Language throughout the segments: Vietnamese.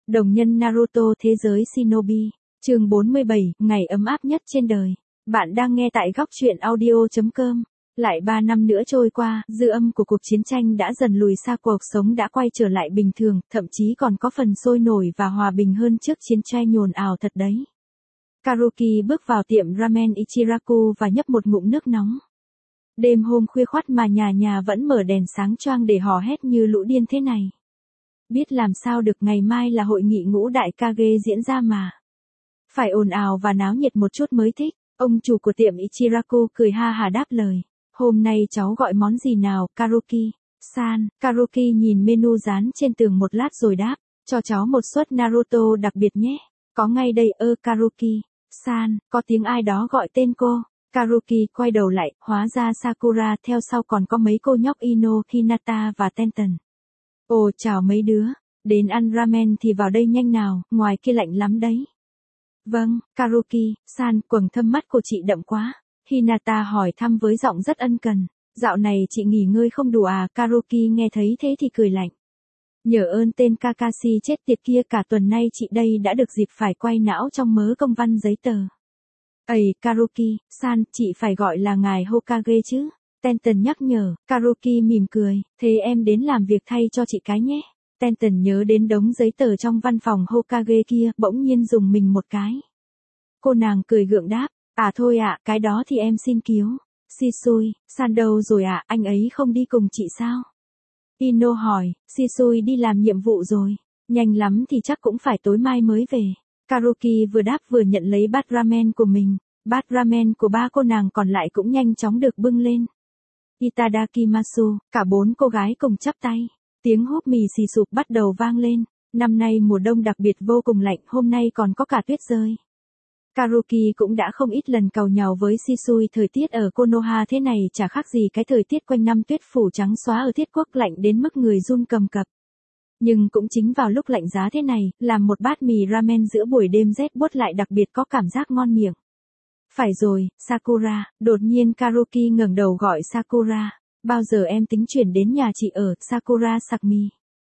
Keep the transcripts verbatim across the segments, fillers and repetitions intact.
Đồng nhân Naruto thế giới Shinobi, chương bốn mươi bảy, ngày ấm áp nhất trên đời. Bạn đang nghe tại góc truyện audio chấm com. Lại ba năm nữa trôi qua, dư âm của cuộc chiến tranh đã dần lùi xa, cuộc sống đã quay trở lại bình thường, thậm chí còn có phần sôi nổi và hòa bình hơn trước chiến tranh nhồn ào thật đấy. Karuki bước vào tiệm ramen Ichiraku và nhấp một ngụm nước nóng. Đêm hôm khuya khoắt mà nhà nhà vẫn mở đèn sáng choang để hò hét như lũ điên thế này. Biết làm sao được, ngày mai là hội nghị ngũ đại Kage diễn ra mà. Phải ồn ào và náo nhiệt một chút mới thích. Ông chủ của tiệm Ichiraku cười ha hà đáp lời. Hôm nay cháu gọi món gì nào, Karuki-san? Karuki nhìn menu dán trên tường một lát rồi đáp. Cho cháu một suất Naruto đặc biệt nhé. Có ngay đây. Ơ Karuki-san, có tiếng ai đó gọi tên cô. Karuki quay đầu lại, hóa ra Sakura, theo sau còn có mấy cô nhóc Ino, Hinata và Tenten. Ồ chào mấy đứa, đến ăn ramen thì vào đây nhanh nào, ngoài kia lạnh lắm đấy. Vâng, Karuki-san, quầng thâm mắt của chị đậm quá. Hinata hỏi thăm với giọng rất ân cần. Dạo này chị nghỉ ngơi không đủ à? Karuki nghe thấy thế thì cười lạnh. Nhờ ơn tên Kakashi chết tiệt kia, cả tuần nay chị đây đã được dịp phải quay não trong mớ công văn giấy tờ. Ây, Karuki-san, chị phải gọi là ngài Hokage chứ? Tenten nhắc nhở. Karuki mỉm cười, thế em đến làm việc thay cho chị cái nhé. Tenten nhớ đến đống giấy tờ trong văn phòng Hokage kia, bỗng nhiên dùng mình một cái. Cô nàng cười gượng đáp, à thôi ạ, à, cái đó thì em xin cứu. Shisui, san đâu rồi ạ, à, anh ấy không đi cùng chị sao? Ino hỏi, Shisui đi làm nhiệm vụ rồi, nhanh lắm thì chắc cũng phải tối mai mới về. Karuki vừa đáp vừa nhận lấy bát ramen của mình. Bát ramen của ba cô nàng còn lại cũng nhanh chóng được bưng lên. Itadakimasu, cả bốn cô gái cùng chắp tay. Tiếng húp mì xì sụp bắt đầu vang lên. Năm nay mùa đông đặc biệt vô cùng lạnh, hôm nay còn có cả tuyết rơi. Karuki cũng đã không ít lần càu nhàu với Shisui, thời tiết ở Konoha thế này chả khác gì cái thời tiết quanh năm tuyết phủ trắng xóa ở Thiết Quốc, lạnh đến mức người run cầm cập. Nhưng cũng chính vào lúc lạnh giá thế này, làm một bát mì ramen giữa buổi đêm rét buốt lại đặc biệt có cảm giác ngon miệng. Phải rồi, Sakura, đột nhiên Karuki ngẩng đầu gọi Sakura. Bao giờ em tính chuyển đến nhà chị ở, Sakura sặc mì.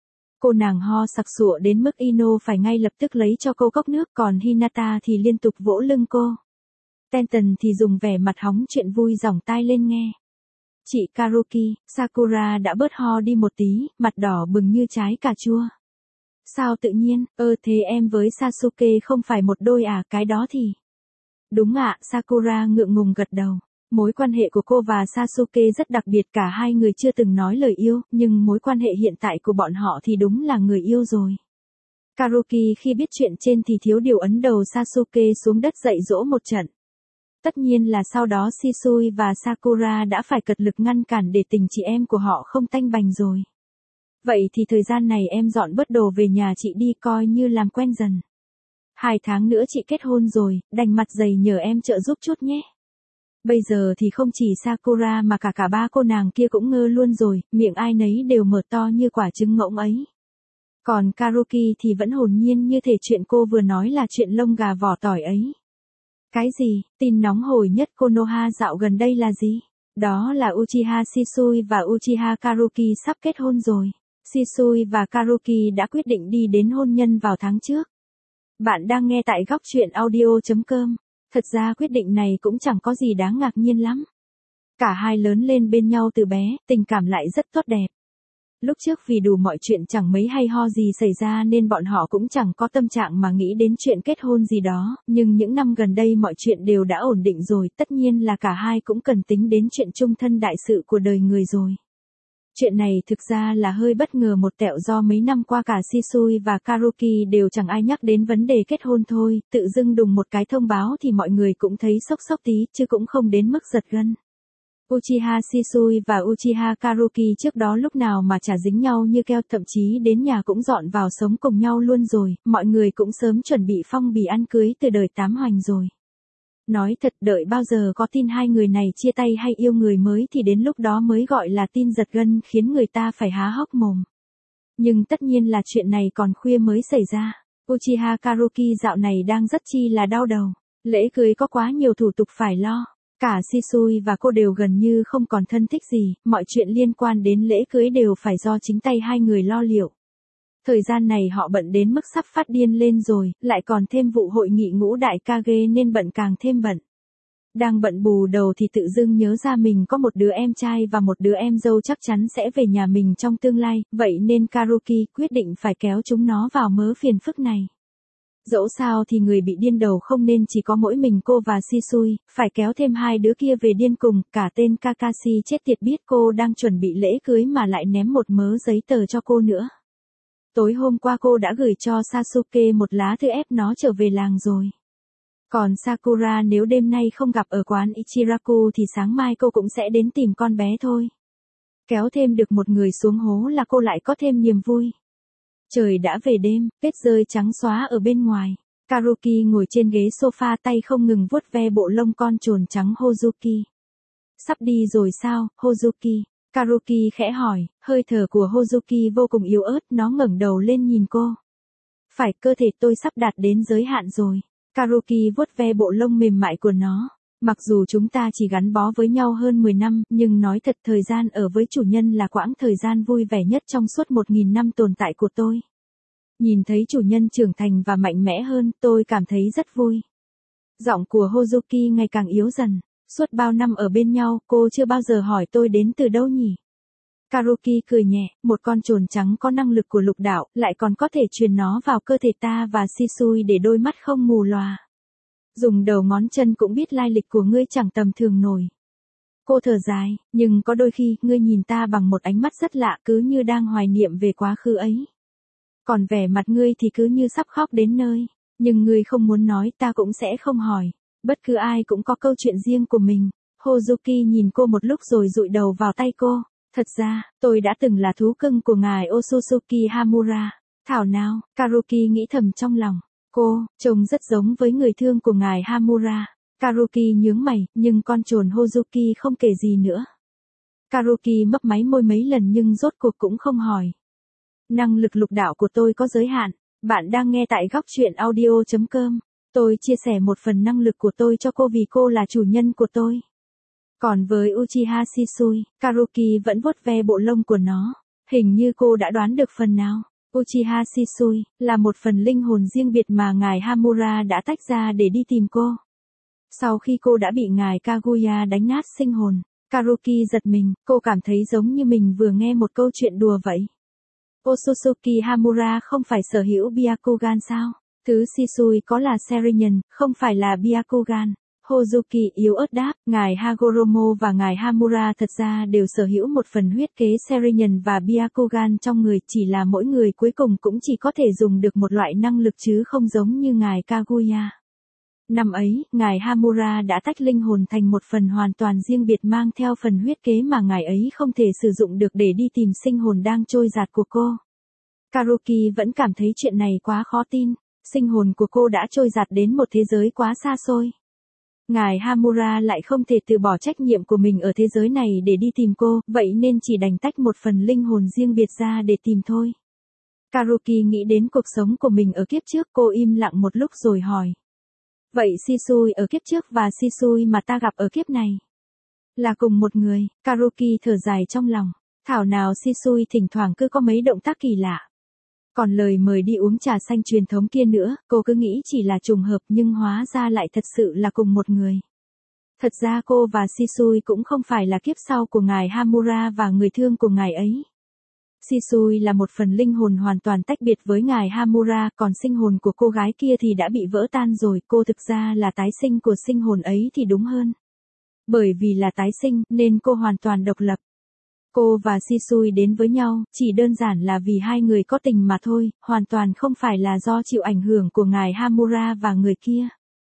Cô nàng ho sặc sụa đến mức Ino phải ngay lập tức lấy cho cô cốc nước, còn Hinata thì liên tục vỗ lưng cô. Tenten thì dùng vẻ mặt hóng chuyện vui giỏng tai lên nghe. Chị Karuki, Sakura đã bớt ho đi một tí, mặt đỏ bừng như trái cà chua. Sao tự nhiên, ơ thế em với Sasuke không phải một đôi à, cái đó thì... Đúng ạ, Sakura ngượng ngùng gật đầu. Mối quan hệ của cô và Sasuke rất đặc biệt, cả hai người chưa từng nói lời yêu, nhưng mối quan hệ hiện tại của bọn họ thì đúng là người yêu rồi. Karuki khi biết chuyện trên thì thiếu điều ấn đầu Sasuke xuống đất dạy dỗ một trận. Tất nhiên là sau đó Shisui và Sakura đã phải cật lực ngăn cản để tình chị em của họ không tanh bành rồi. Vậy thì thời gian này em dọn bớt đồ về nhà chị đi, coi như làm quen dần. Hai tháng nữa chị kết hôn rồi, đành mặt dày nhờ em trợ giúp chút nhé. Bây giờ thì không chỉ Sakura mà cả cả ba cô nàng kia cũng ngơ luôn rồi, miệng ai nấy đều mở to như quả trứng ngỗng ấy. Còn Karuki thì vẫn hồn nhiên như thể chuyện cô vừa nói là chuyện lông gà vỏ tỏi ấy. Cái gì, tin nóng hổi nhất Konoha dạo gần đây là gì? Đó là Uchiha Shisui và Uchiha Karuki sắp kết hôn rồi. Shisui và Karuki đã quyết định đi đến hôn nhân vào tháng trước. Bạn đang nghe tại góc truyện audio chấm com. Thật ra quyết định này cũng chẳng có gì đáng ngạc nhiên lắm. Cả hai lớn lên bên nhau từ bé, tình cảm lại rất tốt đẹp. Lúc trước vì đủ mọi chuyện chẳng mấy hay ho gì xảy ra nên bọn họ cũng chẳng có tâm trạng mà nghĩ đến chuyện kết hôn gì đó, nhưng những năm gần đây mọi chuyện đều đã ổn định rồi, tất nhiên là cả hai cũng cần tính đến chuyện chung thân đại sự của đời người rồi. Chuyện này thực ra là hơi bất ngờ một tẹo, do mấy năm qua cả Shisui và Karuki đều chẳng ai nhắc đến vấn đề kết hôn thôi, tự dưng đùng một cái thông báo thì mọi người cũng thấy sốc sốc tí, chứ cũng không đến mức giật gân. Uchiha Shisui và Uchiha Karuki trước đó lúc nào mà chả dính nhau như keo, thậm chí đến nhà cũng dọn vào sống cùng nhau luôn rồi, mọi người cũng sớm chuẩn bị phong bì ăn cưới từ đời tám hoành rồi. Nói thật, đợi bao giờ có tin hai người này chia tay hay yêu người mới thì đến lúc đó mới gọi là tin giật gân, khiến người ta phải há hốc mồm. Nhưng tất nhiên là chuyện này còn khuya mới xảy ra. Uchiha Karuki dạo này đang rất chi là đau đầu. Lễ cưới có quá nhiều thủ tục phải lo. Cả Shisui và cô đều gần như không còn thân thích gì, mọi chuyện liên quan đến lễ cưới đều phải do chính tay hai người lo liệu. Thời gian này họ bận đến mức sắp phát điên lên rồi, lại còn thêm vụ hội nghị ngũ đại Kage nên bận càng thêm bận. Đang bận bù đầu thì tự dưng nhớ ra mình có một đứa em trai và một đứa em dâu chắc chắn sẽ về nhà mình trong tương lai, vậy nên Karuki quyết định phải kéo chúng nó vào mớ phiền phức này. Dẫu sao thì người bị điên đầu không nên chỉ có mỗi mình cô và Shisui, phải kéo thêm hai đứa kia về điên cùng, cả tên Kakashi chết tiệt biết cô đang chuẩn bị lễ cưới mà lại ném một mớ giấy tờ cho cô nữa. Tối hôm qua cô đã gửi cho Sasuke một lá thư ép nó trở về làng rồi. Còn Sakura nếu đêm nay không gặp ở quán Ichiraku thì sáng mai cô cũng sẽ đến tìm con bé thôi. Kéo thêm được một người xuống hố là cô lại có thêm niềm vui. Trời đã về đêm, vết rơi trắng xóa ở bên ngoài. Karuki ngồi trên ghế sofa tay không ngừng vuốt ve bộ lông con trồn trắng Hozuki. Sắp đi rồi sao, Hozuki? Karuki khẽ hỏi, hơi thở của Hozuki vô cùng yếu ớt, nó ngẩng đầu lên nhìn cô. Phải, cơ thể tôi sắp đạt đến giới hạn rồi. Karuki vuốt ve bộ lông mềm mại của nó. Mặc dù chúng ta chỉ gắn bó với nhau hơn mười năm, nhưng nói thật thời gian ở với chủ nhân là quãng thời gian vui vẻ nhất trong suốt một nghìn năm tồn tại của tôi. Nhìn thấy chủ nhân trưởng thành và mạnh mẽ hơn, tôi cảm thấy rất vui. Giọng của Hozuki ngày càng yếu dần. Suốt bao năm ở bên nhau, cô chưa bao giờ hỏi tôi đến từ đâu nhỉ? Karuki cười nhẹ, một con trồn trắng có năng lực của lục đạo, lại còn có thể truyền nó vào cơ thể ta và Shisui để đôi mắt không mù lòa. Dùng đầu ngón chân cũng biết lai lịch của ngươi chẳng tầm thường nổi. Cô thở dài, nhưng có đôi khi, ngươi nhìn ta bằng một ánh mắt rất lạ cứ như đang hoài niệm về quá khứ ấy. Còn vẻ mặt ngươi thì cứ như sắp khóc đến nơi, nhưng ngươi không muốn nói ta cũng sẽ không hỏi. Bất cứ ai cũng có câu chuyện riêng của mình. Hozuki nhìn cô một lúc rồi dụi đầu vào tay cô. Thật ra, tôi đã từng là thú cưng của ngài Otsutsuki Hamura. Thảo nào, Karuki nghĩ thầm trong lòng. Cô, trông rất giống với người thương của ngài Hamura. Karuki nhướng mày, nhưng con trồn Hozuki không kể gì nữa. Karuki mấp máy môi mấy lần nhưng rốt cuộc cũng không hỏi. Năng lực lục đạo của tôi có giới hạn. Bạn đang nghe tại góc truyện audio chấm com. Tôi chia sẻ một phần năng lực của tôi cho cô vì cô là chủ nhân của tôi. Còn với Uchiha Shisui, Karuki vẫn vuốt ve bộ lông của nó. Hình như cô đã đoán được phần nào. Uchiha Shisui là một phần linh hồn riêng biệt mà ngài Hamura đã tách ra để đi tìm cô. Sau khi cô đã bị ngài Kaguya đánh nát sinh hồn, Karuki giật mình, cô cảm thấy giống như mình vừa nghe một câu chuyện đùa vậy. Otsutsuki Hamura không phải sở hữu Byakugan sao? Thứ Shisui có là Sharingan, không phải là Byakugan. Hozuki yếu ớt đáp, ngài Hagoromo và ngài Hamura thật ra đều sở hữu một phần huyết kế Sharingan và Byakugan trong người, chỉ là mỗi người cuối cùng cũng chỉ có thể dùng được một loại năng lực chứ không giống như ngài Kaguya. Năm ấy, ngài Hamura đã tách linh hồn thành một phần hoàn toàn riêng biệt mang theo phần huyết kế mà ngài ấy không thể sử dụng được để đi tìm sinh hồn đang trôi dạt của cô. Karuki vẫn cảm thấy chuyện này quá khó tin. Sinh hồn của cô đã trôi dạt đến một thế giới quá xa xôi. Ngài Hamura lại không thể từ bỏ trách nhiệm của mình ở thế giới này để đi tìm cô, vậy nên chỉ đành tách một phần linh hồn riêng biệt ra để tìm thôi. Karuki nghĩ đến cuộc sống của mình ở kiếp trước, cô im lặng một lúc rồi hỏi. Vậy Shisui ở kiếp trước và Shisui mà ta gặp ở kiếp này là cùng một người? Karuki thở dài trong lòng. Thảo nào Shisui thỉnh thoảng cứ có mấy động tác kỳ lạ. Còn lời mời đi uống trà xanh truyền thống kia nữa, cô cứ nghĩ chỉ là trùng hợp nhưng hóa ra lại thật sự là cùng một người. Thật ra cô và Shisui cũng không phải là kiếp sau của ngài Hamura và người thương của ngài ấy. Shisui là một phần linh hồn hoàn toàn tách biệt với ngài Hamura, còn sinh hồn của cô gái kia thì đã bị vỡ tan rồi, cô thực ra là tái sinh của sinh hồn ấy thì đúng hơn. Bởi vì là tái sinh, nên cô hoàn toàn độc lập. Cô và Shisui đến với nhau, chỉ đơn giản là vì hai người có tình mà thôi, hoàn toàn không phải là do chịu ảnh hưởng của ngài Hamura và người kia.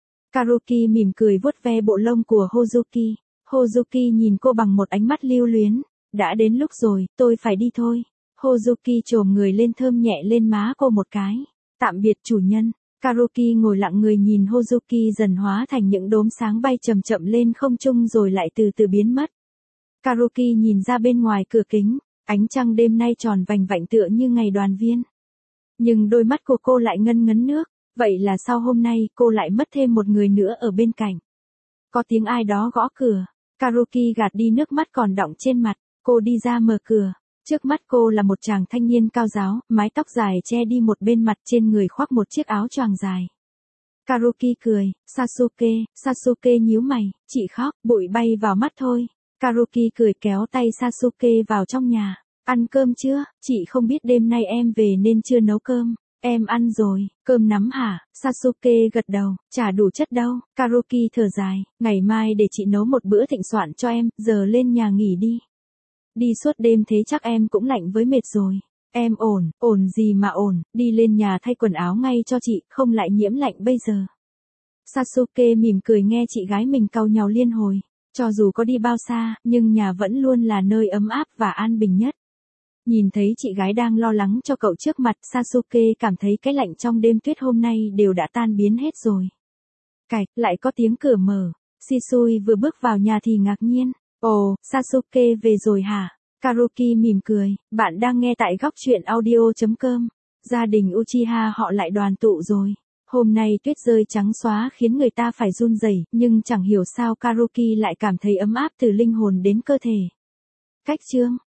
Karuki mỉm cười vuốt ve bộ lông của Hozuki. Hozuki nhìn cô bằng một ánh mắt lưu luyến. Đã đến lúc rồi, tôi phải đi thôi. Hozuki chồm người lên thơm nhẹ lên má cô một cái. Tạm biệt chủ nhân. Karuki ngồi lặng người nhìn Hozuki dần hóa thành những đốm sáng bay chậm chậm lên không trung rồi lại từ từ biến mất. Karuki nhìn ra bên ngoài cửa kính, ánh trăng đêm nay tròn vành vạnh tựa như ngày đoàn viên. Nhưng đôi mắt của cô lại ngân ngấn nước, vậy là sau hôm nay cô lại mất thêm một người nữa ở bên cạnh. Có tiếng ai đó gõ cửa, Karuki gạt đi nước mắt còn đọng trên mặt, cô đi ra mở cửa. Trước mắt cô là một chàng thanh niên cao ráo, mái tóc dài che đi một bên mặt, trên người khoác một chiếc áo choàng dài. Karuki cười, Sasuke, Sasuke nhíu mày, chị khóc, bụi bay vào mắt thôi. Karuki cười kéo tay Sasuke vào trong nhà. Ăn cơm chưa, chị không biết đêm nay em về nên chưa nấu cơm. Em ăn rồi, cơm nắm hả? Sasuke gật đầu, chả đủ chất đâu. Karuki thở dài, ngày mai để chị nấu một bữa thịnh soạn cho em, giờ lên nhà nghỉ đi. Đi suốt đêm thế chắc em cũng lạnh với mệt rồi. Em ổn, ổn gì mà ổn, đi lên nhà thay quần áo ngay cho chị, không lại nhiễm lạnh bây giờ. Sasuke mỉm cười nghe chị gái mình cau nhàu liên hồi. Cho dù có đi bao xa, nhưng nhà vẫn luôn là nơi ấm áp và an bình nhất. Nhìn thấy chị gái đang lo lắng cho cậu trước mặt, Sasuke cảm thấy cái lạnh trong đêm tuyết hôm nay đều đã tan biến hết rồi. Cạch, lại có tiếng cửa mở. Shisui vừa bước vào nhà thì ngạc nhiên. Ồ, Sasuke về rồi hả? Karuki mỉm cười, bạn đang nghe tại góc truyện audio chấm com. Gia đình Uchiha họ lại đoàn tụ rồi. Hôm nay tuyết rơi trắng xóa khiến người ta phải run rẩy, nhưng chẳng hiểu sao Karuki lại cảm thấy ấm áp từ linh hồn đến cơ thể. Cách chương